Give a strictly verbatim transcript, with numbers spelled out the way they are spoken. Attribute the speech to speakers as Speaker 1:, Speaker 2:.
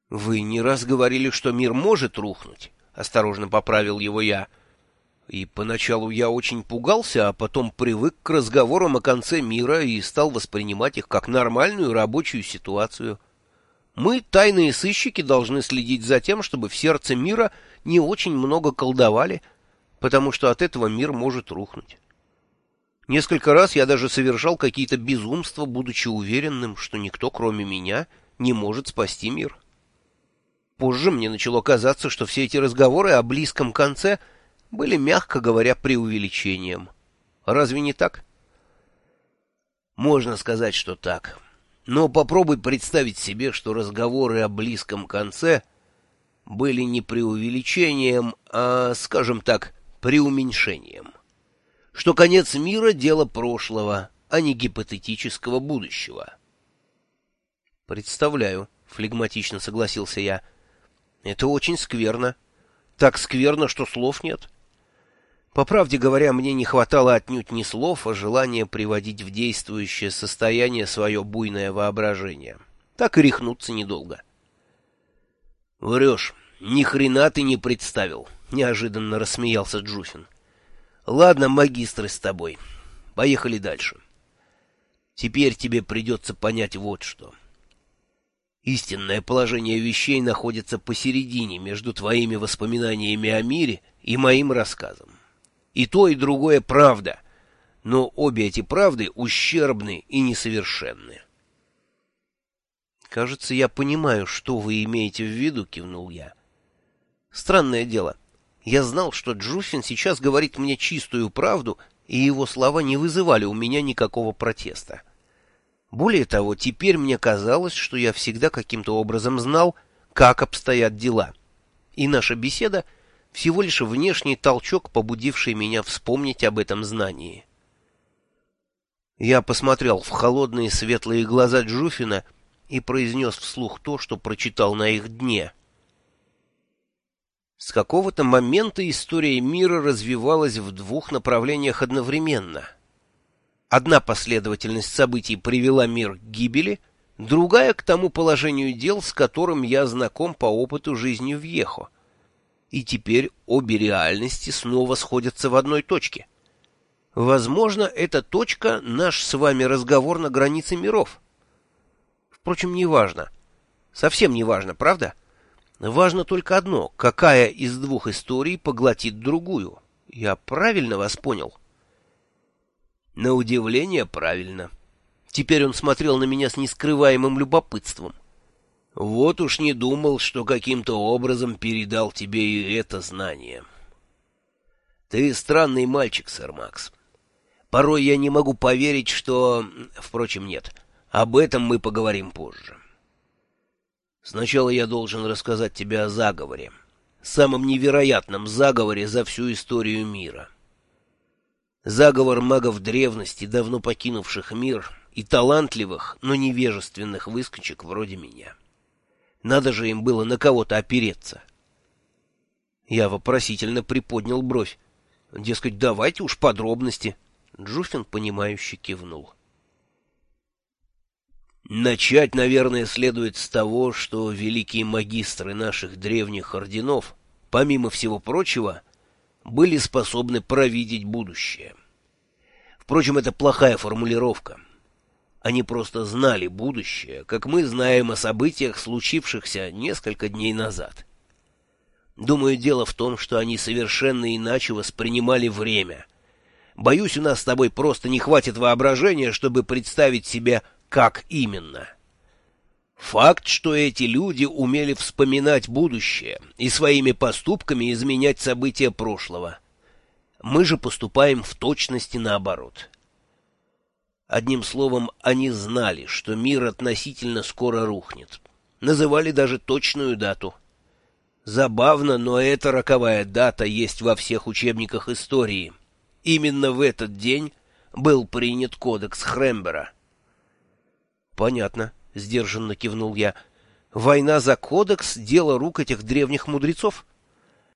Speaker 1: — Вы не раз говорили, что мир может рухнуть, — осторожно поправил его я. И поначалу я очень пугался, а потом привык к разговорам о конце мира и стал воспринимать их как нормальную рабочую ситуацию. Мы, тайные сыщики, должны следить за тем, чтобы в сердце мира не очень много колдовали, потому что от этого мир может рухнуть. Несколько раз я даже совершал какие-то безумства, будучи уверенным, что никто, кроме меня, не может спасти мир. Позже мне начало казаться, что все эти разговоры о близком конце были, мягко говоря, преувеличением. Разве не так? Можно сказать, что так. Но попробуй представить себе, что разговоры о близком конце были не преувеличением, а, скажем так, преуменьшением. Что конец мира — дело прошлого, а не гипотетического будущего. «Представляю», — флегматично согласился я. «Это очень скверно. Так скверно, что слов нет». По правде говоря, мне не хватало отнюдь ни слов, а желания приводить в действующее состояние свое буйное воображение. Так и рехнуться недолго. «Врешь, ни хрена ты не представил», — неожиданно рассмеялся Джуфин. «Ладно, магистры, с тобой. Поехали дальше. Теперь тебе придется понять вот что. Истинное положение вещей находится посередине между твоими воспоминаниями о мире и моим рассказом. И то, и другое правда, но обе эти правды ущербны и несовершенны». «Кажется, я понимаю, что вы имеете в виду», — кивнул я. «Странное дело. Я знал, что Джуфин сейчас говорит мне чистую правду, и его слова не вызывали у меня никакого протеста. Более того, теперь мне казалось, что я всегда каким-то образом знал, как обстоят дела, и наша беседа — всего лишь внешний толчок, побудивший меня вспомнить об этом знании». Я посмотрел в холодные светлые глаза Джуфина и произнес вслух то, что прочитал на их дне. С какого-то момента история мира развивалась в двух направлениях одновременно. Одна последовательность событий привела мир к гибели, другая — к тому положению дел, с которым я знаком по опыту жизни в Вьехо. И теперь обе реальности снова сходятся в одной точке. Возможно, эта точка — наш с вами разговор на границе миров. Впрочем, неважно. Совсем неважно, правда? Важно только одно — какая из двух историй поглотит другую. Я правильно вас понял? На удивление, правильно. Теперь он смотрел на меня с нескрываемым любопытством. Вот уж не думал, что каким-то образом передал тебе и это знание. Ты странный мальчик, сэр Макс. Порой я не могу поверить, что... Впрочем, нет. Об этом мы поговорим позже. Сначала я должен рассказать тебе о заговоре. Самом невероятном заговоре за всю историю мира. Заговор магов древности, давно покинувших мир, и талантливых, но невежественных выскочек вроде меня. Надо же им было на кого-то опереться. Я вопросительно приподнял бровь. Дескать, давайте уж подробности. Джуфин, понимающе кивнул. Начать, наверное, следует с того, что великие магистры наших древних орденов, помимо всего прочего, были способны провидеть будущее. Впрочем, это плохая формулировка. Они просто знали будущее, как мы знаем о событиях, случившихся несколько дней назад. Думаю, дело в том, что они совершенно иначе воспринимали время. Боюсь, у нас с тобой просто не хватит воображения, чтобы представить себе, как именно. Факт, что эти люди умели вспоминать будущее и своими поступками изменять события прошлого. Мы же поступаем в точности наоборот. Одним словом, они знали, что мир относительно скоро рухнет. Называли даже точную дату. Забавно, но эта роковая дата есть во всех учебниках истории. Именно в этот день был принят кодекс Хрембера. «Понятно», — сдержанно кивнул я. «Война за кодекс — дело рук этих древних мудрецов?»